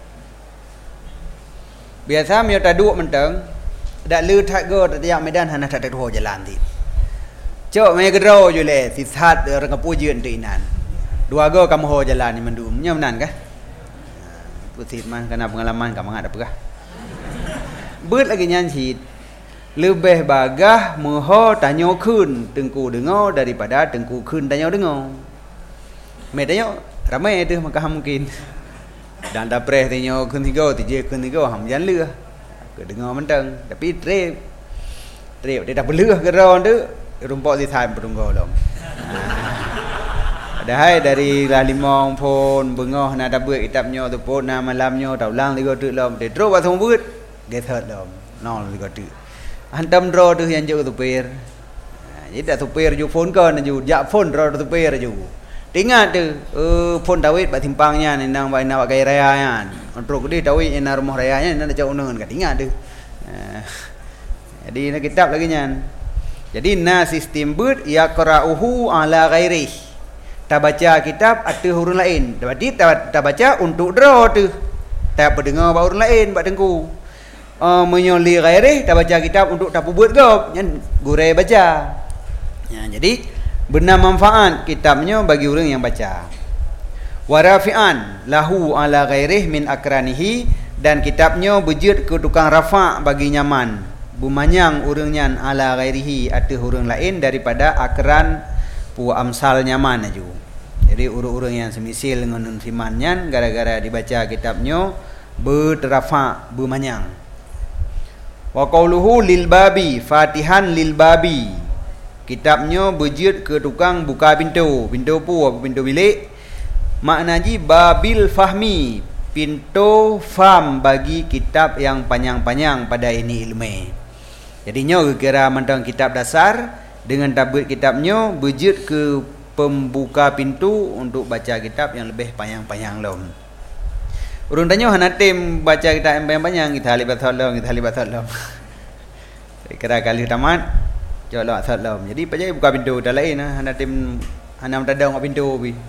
Biasa mio ta duk menteng dak lư thak go tak tiap medan hana tak ho jalan ti. Cok me gedro ju le si sat rang pu jeun ti nan. Dua go kamu ho jalan ni mendum nya menan kah? Putit man karena pengalaman kamu ada pegah. Beut lagi nyan sit. Lebih bagah moho tanyo keun tengku dengo daripada tengku keun tanyo dengo. Me tanyo ramai tu maka mungkin. Dan dah preh tinyo kun tiga tije kun tiga ham jan lừa ke dengar menteng tapi trip trip dia dah beleur ke ron tu rumpok di thai perunggo long. Ada hai dari lah limong pon bengoh na da beut kitabnyo tu pon na malamnyo tau lang tiga tu lom de tro ba thong beut ge thot lom non tiga tu antam ro tu yang ju tu per jadi dah tu per ju pon kon ju ja pon ro tu per ju. Ingat tu, uh, pun tawid bat timpangnya nendang ba nak gaya raya kan. Untuk dia tawid ina rumah rayanya nak jauh nungan kat ingat tu. Uh, jadi nak kitab lagi nyan. Jadi na sistem ber yaqra'uhu ala ghairi. Tak baca kitab atas orang lain. Berarti tak, tak baca untuk draw tu. Tak pendengar bau orang lain bak dengku. Uh, menyoli ghairi tak baca kitab untuk tak buat gop. Yang gurai baca. Ya, jadi benar manfaat kitabnya bagi orang yang baca. Warafi'an lahu ala ghairih min akranihi, dan kitabnya berjud ke tukang rafa' bagi nyaman. Bumanyang orangnya ala ghairihi atas orang lain daripada akran pu amsal nyaman aju. Jadi orang-orang yang semisil dengan simannya gara-gara dibaca kitabnya berterafa' bumanyang. Wa qauluhu lil babi fatihan lil babi. Kitabnya berjud ke tukang buka pintu. Pintu pu apa pintu bilik? Maknanya babil fahmi, pintu faham bagi kitab yang panjang-panjang pada ini ilmu. Jadinya kira mentang kitab dasar dengan tabut kitabnya berjud ke pembuka pintu untuk baca kitab yang lebih panjang-panjang lom. Urang tanya hana tim baca kitab yang panjang-panjang, kita libat tolong, kita libat tolong. Kira kali tamat jolok tolong. Jadi baca buka pintu dah lain ah, hana tim hana mendadang pintu bi.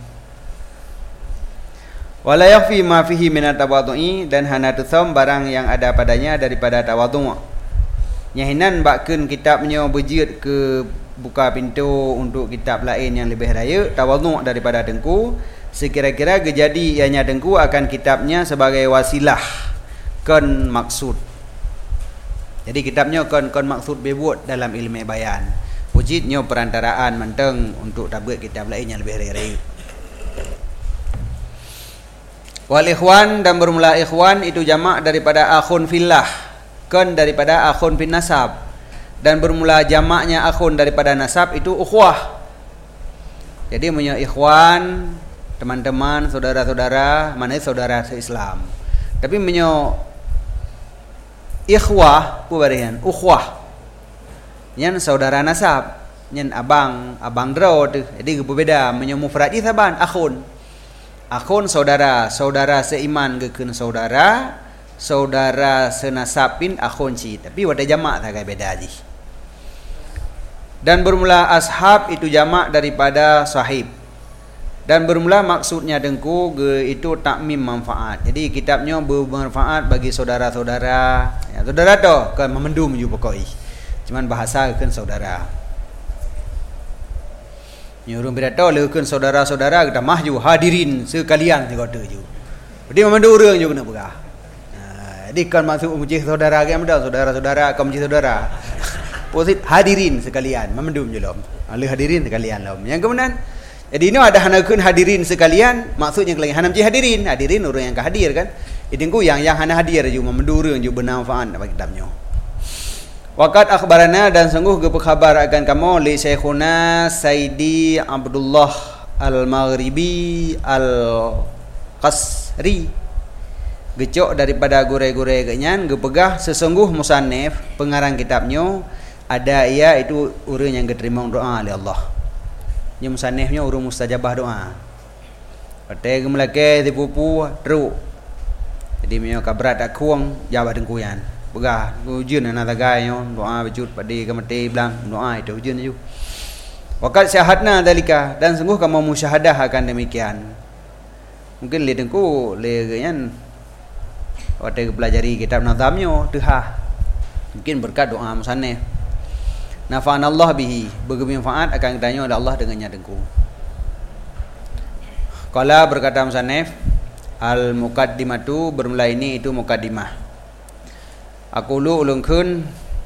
Wala yakhfi ma fihi min at-tawadhu'i, dan hana tusam barang yang ada padanya daripada tawadhu'. Nyahinan bakkeun kitabnya berjud ke buka pintu untuk kitab lain yang lebih raya tawadhu' daripada dengku, sekira-kira kejadi ianya dengku akan kitabnya sebagai wasilah kon maksud. Jadi kitabnya kon kon maksud bebuat dalam ilmu bayan. Wujudnya perantaraan menteng untuk tabut kitab lain yang lebih raya. Wal ikhwan, dan bermula ikhwan itu jamak daripada akhun fillah, kan daripada akhun bin nasab, dan bermula jamaknya akhun daripada nasab itu ukhwah. Jadi punya ikhwan teman-teman, saudara-saudara, mana saudara se-Islam. Tapi punya ikhwah ku barian ukhwah. Nyan saudara nasab, nyan abang, abang draw tu. Jadi berbeza punya mufrad ni saban akhun. Akhun saudara, saudara seiman gekeun saudara, saudara senasabin akhun ci. Tapi wada jamak tak beda ji. Dan bermula ashab itu jamak daripada sahib. Dan bermula maksudnya dengku ge itu takmim manfaat. Jadi kitabnya bermanfaat bagi saudara-saudara. Ya, saudara tu kan memendum ju pokoi. Cuman bahasa gekeun saudara. Nyuruh berata leukeun saudara-saudara kita mah ju hadirin sekalian sekota ju. Jadi memandu urang ju kena begah. Ha, jadi kan masuk muji saudara ke amda saudara-saudara ke muji saudara. Posit hadirin sekalian memandum je lom. Alih hadirin sekalian lom. Yang kemudian jadi ini ada hanakeun hadirin sekalian, maksudnya kelagi hana muji hadirin, hadirin orang yang kehadir kan. Idengku yang yang hana hadir ju memandu urang ju bermanfaat bagi kitabnya. Waqat akhbarana, dan sungguh ge khabar akan kamu li Syekhuna Saidi Abdullah Al-Maghribi Al-Qasri gecok daripada gure-gure genyan ge pegah sesungguh musannif pengarang kitabnya ada ia itu urang yang diterima doa oleh Allah. Nya musannifnya urang mustajabah doa. Pate ge melake dipupu teruk. Jadi mio kabrat akuang jawab dengkuyan. Begah ujian anak tagai yo doa bejut padi kamati bilang doa itu ujian ju. Waqad syahadna dalika, dan sungguh kamu musyahadah akan demikian. Mungkin le dengku le ganyan waktu pelajari kitab nazamnya tuhah. Mungkin berkat doa musannif. Nafa'ana Allah bihi, bermanfaat akan katanya oleh Allah dengannya dengku. Qala berkata musannif al muqaddimatu, bermula ini itu muqaddimah. Aku lu ulungkeun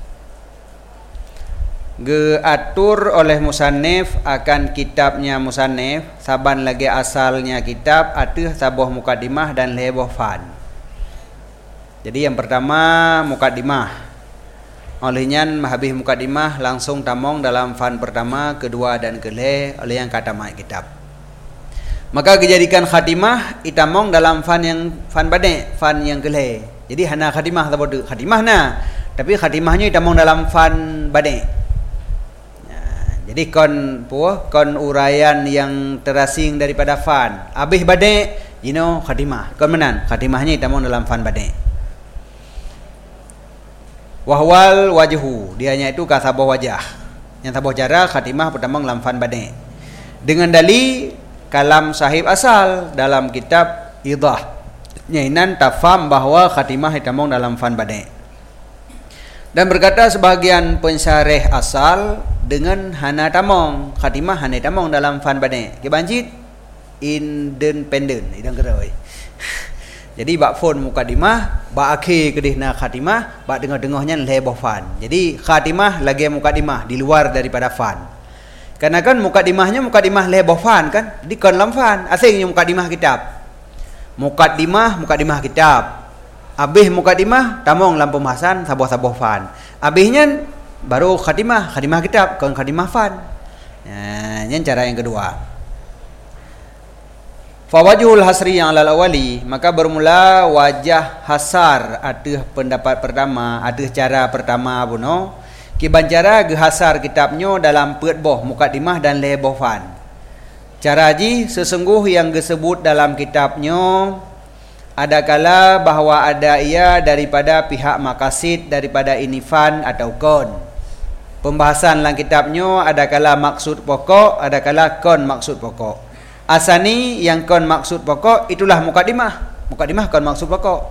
ge atur oleh musannif akan kitabnya musannif saban lagi asalnya kitab atuh sabuh mukaddimah dan leboh fan. Jadi yang pertama mukaddimah. Olehnya habis mukaddimah langsung tamong dalam fan pertama, kedua dan keleh oleh yang kata mak kitab. Maka dijadikan khatimah itamong dalam fan yang fan bade, fan yang keleh. Jadi hana khatimah atau bodoh khatimah na, tapi khatimahnya itamong dalam fan bade. Ya, jadi kon puah kon uraian yang terasing daripada fan. Habis bade, you know khatimah. Kon menan khatimahnya itamong dalam fan bade. Wahwal wajhu, dianya itu kasabah wajah. Yang tabuh cara khatimah pertama dalam fan badai. Dengan dalil kalam sahib asal dalam kitab Idah. Nyainan tafam bahawa khatimah hitamong dalam fan badai. Dan berkata sebahagian pensyarih asal dengan hana tamong khatimah hana tamong dalam fan badai. Kebanjit independent idang keroi. Jadi bak fon mukadimah, bak akhir kedihna khatimah, bak tengah-tengahnya lebih fan. Jadi khatimah lagi mukadimah di luar daripada fan. Karena kan mukadimahnya mukadimah lebih fan kan? Di kon lam fan. Asingnya mukadimah kitab. Mukadimah mukadimah kitab. Habis mukadimah tamong lam pembahasan sabuh-sabuh fan. Habisnya baru khatimah, khatimah kitab, kon khatimah fan. Nah, ini cara yang kedua. Fawajhul hasri yang alal awali, maka bermula wajah hasar aduh pendapat pertama, aduh cara pertama buno. Kiban cara gehasar kitabnya dalam petboh mukadimah dan leboh fan. Cara ji sesungguh yang disebut dalam kitabnya ada kala bahawa ada ia daripada pihak makasid daripada ini fan atau kon. Pembahasan dalam kitabnya ada kala maksud pokok, ada kala kon maksud pokok. Asani yang kon maksud pokok itulah mukadimah. Mukadimah kon maksud pokok.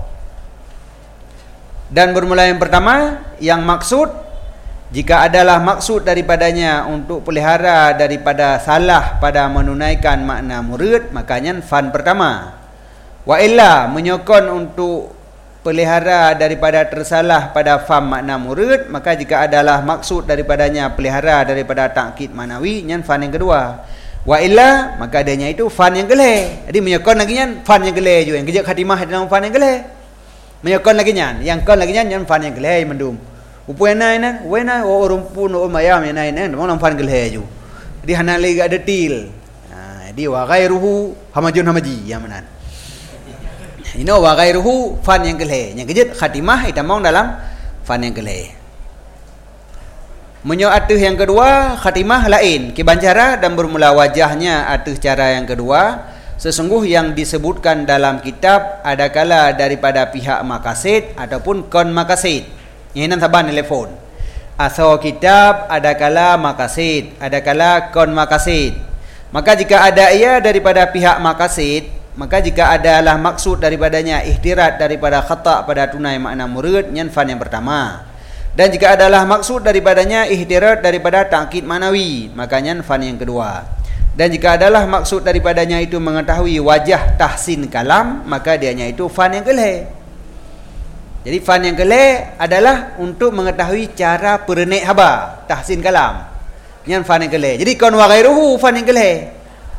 Dan bermula yang pertama yang maksud jika adalah maksud daripadanya untuk pelihara daripada salah pada menunaikan makna murid, makanya fan pertama. Wa illa menyokon untuk pelihara daripada tersalah pada faham makna murid, maka jika adalah maksud daripadanya pelihara daripada takkid manawi, nyan fan yang kedua. Wa illa maka adanya itu fan yang geleh. Jadi menyokon lagi nyan fan yang geleh juga. Yang kerja khatimah dalam fan yang geleh. Menyokon lagi nyan, yang kon lagi nyan nyan fan yang geleh mendum. Upu enai nan, wena o rumpun o mayam enai nan, dalam fan geleh ju. Jadi hana lagi ada detil. Nah, jadi wa ghairuhu hamajun hamaji yang menan. Ino wa ghairuhu fan yang geleh. Yang kerja khatimah itamong dalam fan yang geleh. Menyo atuh yang kedua khatimah lain kibancara dan bermula wajahnya atuh cara yang kedua sesungguh yang disebutkan dalam kitab ada kala daripada pihak makasid ataupun kon makasid. Nyinan saban telefon. Asal kitab ada kala makasid, ada kala kon makasid. Maka jika ada ia daripada pihak makasid, maka jika adalah maksud daripadanya ihtirat daripada khata' pada tunai makna murid, nyan fan yang pertama. Dan jika adalah maksud daripadanya ihtirat daripada takkid manawi, makanya fan yang kedua. Dan jika adalah maksud daripadanya itu mengetahui wajah tahsin kalam, maka dianya itu fan yang keleh. Jadi fan yang keleh adalah untuk mengetahui cara perenek haba tahsin kalam. Yang fan yang keleh. Jadi kon wa ghairuhu fan yang keleh.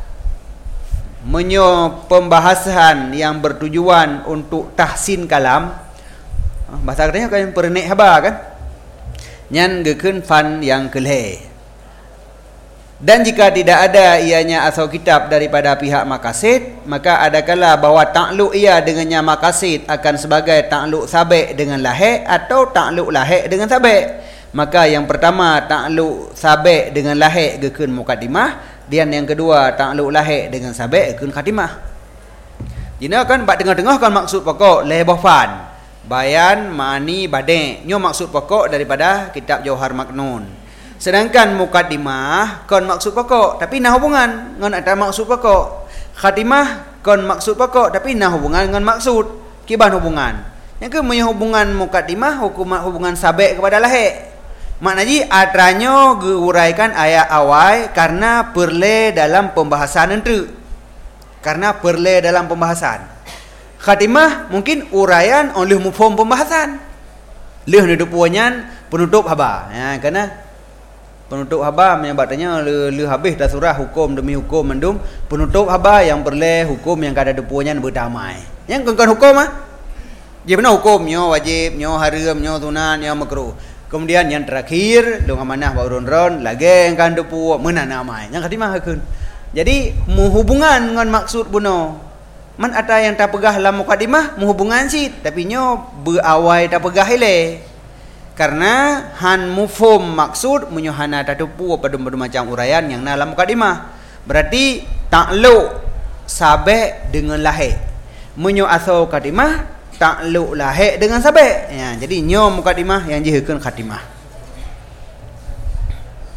Menyo pembahasan yang bertujuan untuk tahsin kalam. Bahasa katanya kan perenek haba kan? Nyan gekeun fan yang keleh. Dan jika tidak ada ianya asal kitab daripada pihak makasid, maka ada kala bahawa takluk ia dengannya makasid akan sebagai takluk sabik dengan lahir atau takluk lahir dengan sabik. Maka yang pertama takluk sabik dengan lahir gekeun mukadimah, dan yang kedua takluk lahir dengan sabik gekeun khatimah. Jina kan bak tengah-tengah kan maksud pokok lebah fan. Bayan, mani, badai. Nyo maksud pokok daripada kitab Jauhar Maknun. Sedangkan mukaddimah kon maksud pokok tapi nah hubungan dengan ada maksud pokok. Khatimah kon maksud pokok tapi nah hubungan dengan maksud. Kiban hubungan. Yang ke punya hubungan mukaddimah hukum hubungan sabik kepada lahir. Maknanya atranyo geuraikan ayat awal karena perle dalam pembahasan itu. Karena perle dalam pembahasan. Khatimah mungkin uraian oleh mufhum pembahasan. Leh hidup puanyan penutup haba. Ya, karena penutup haba menyebabkannya le, le habis dah surah hukum demi hukum mendum penutup haba yang perle hukum yang kada depuanyan berdamai. Yang kan hukum ah. Dia benar hukum nyo wajib, nyo haram, nyo sunat, nyo makruh. Kemudian yang terakhir lu amanah ba ron-ron lagi yang kan depu menanamai. Yang khatimah keun. Jadi hubungan dengan maksud buno. Man ada yang tak pegah dalam mukadimah menghubungan si tapi nyo berawai tak pegah ile karena han mufhum maksud menyohana tatupu pada macam uraian yang dalam mukadimah berarti takluk sabik dengan lahir menyo asal kadimah takluk lahir dengan sabik ya, jadi nyo mukadimah yang jihkeun khatimah.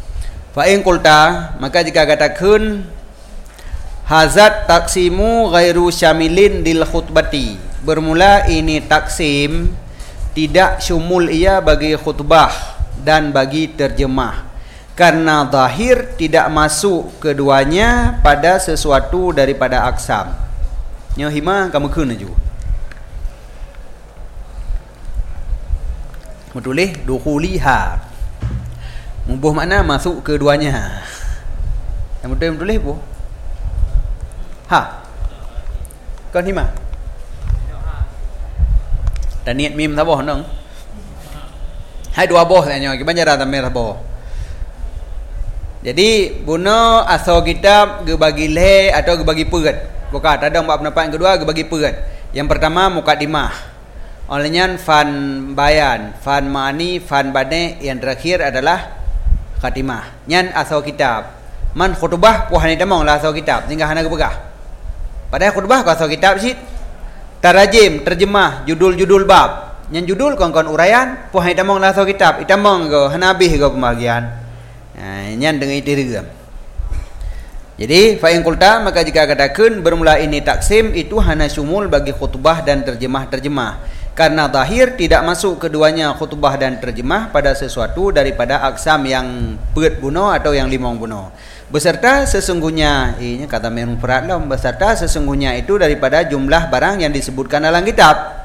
Fa in qulta, maka jika katakan hazat taksimu ghairu syamilin lil khutbati, bermula ini taksim tidak syumul ia bagi khutbah dan bagi terjemah, karena zahir tidak masuk keduanya pada sesuatu daripada aksam. Nyo hima kamu kena juga. Betul dukhuliha. Mubuh makna masuk keduanya. Yang betul betul apa? Ha. Kau hima. Dan niat mim taboh nong. Hai dua boh tanya kita banyak dah tamir taboh. Jadi buno asal kitab ge bagi le atau ge bagi perat. Bukan ada bab pendapat yang kedua ge bagi perat. Yang pertama mukadimah. Olehnya fan bayan, fan mani, fan bane, yang terakhir adalah khatimah. Nyan asal kitab. Man khutbah puhan itu mong lah asal kitab. Sehingga hana gebegah. Padahal khutbah ko asal kitab sih. Tarajim, terjemah, judul-judul bab. Nyan judul kon-kon uraian puhan itu mong lah asal kitab. Itu mong go hana habis go pembagian. Nah, nyan dengan itu juga. Jadi fa in qulta, maka jika katakan bermula ini taksim itu hana syumul bagi khutbah dan terjemah-terjemah. Karena zahir tidak masuk keduanya khutbah dan terjemah pada sesuatu daripada aksam yang peut buno atau yang limong buno. Beserta sesungguhnya, ini kata memang perat lah, beserta sesungguhnya itu daripada jumlah barang yang disebutkan dalam kitab.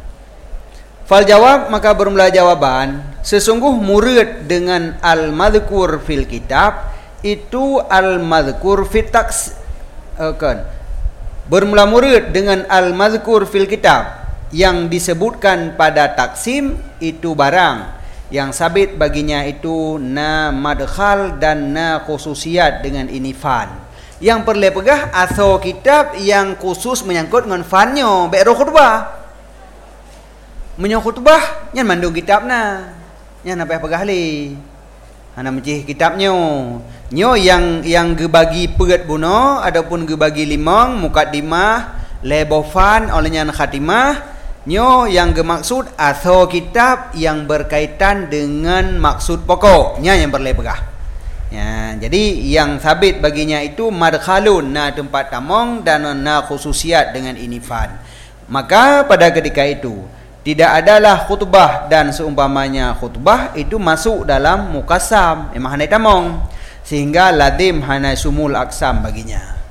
Fal jawab, maka bermula jawaban, sesungguh murid dengan al-madhkur fil kitab itu al-madhkur fit taks uh, kan. Bermula murid dengan al-madhkur fil kitab yang disebutkan pada taksim itu barang yang sabit baginya itu na madkhal dan na khususiyat dengan ini fan. Yang perlu pegah asal kitab yang khusus menyangkut dengan fannya baik roh khutbah. Menyangkut khutbah nyan mandung kitabna. Nyan apa pegah li. Hana mencih kitabnya. Nyo yang yang ge bagi perat buno adapun ge bagi limang mukaddimah lebofan olehnya khatimah. Nyo yang bermaksud asal kitab yang berkaitan dengan maksud pokoknya yang perlu pegah. Ya, jadi yang sabit baginya itu madkhalun na tempat tamong dan na khususiat dengan inifan. Maka pada ketika itu tidak adalah khutbah dan seumpamanya khutbah itu masuk dalam mukassam, emang hanai tamong, sehingga lazim hana sumul aksam baginya.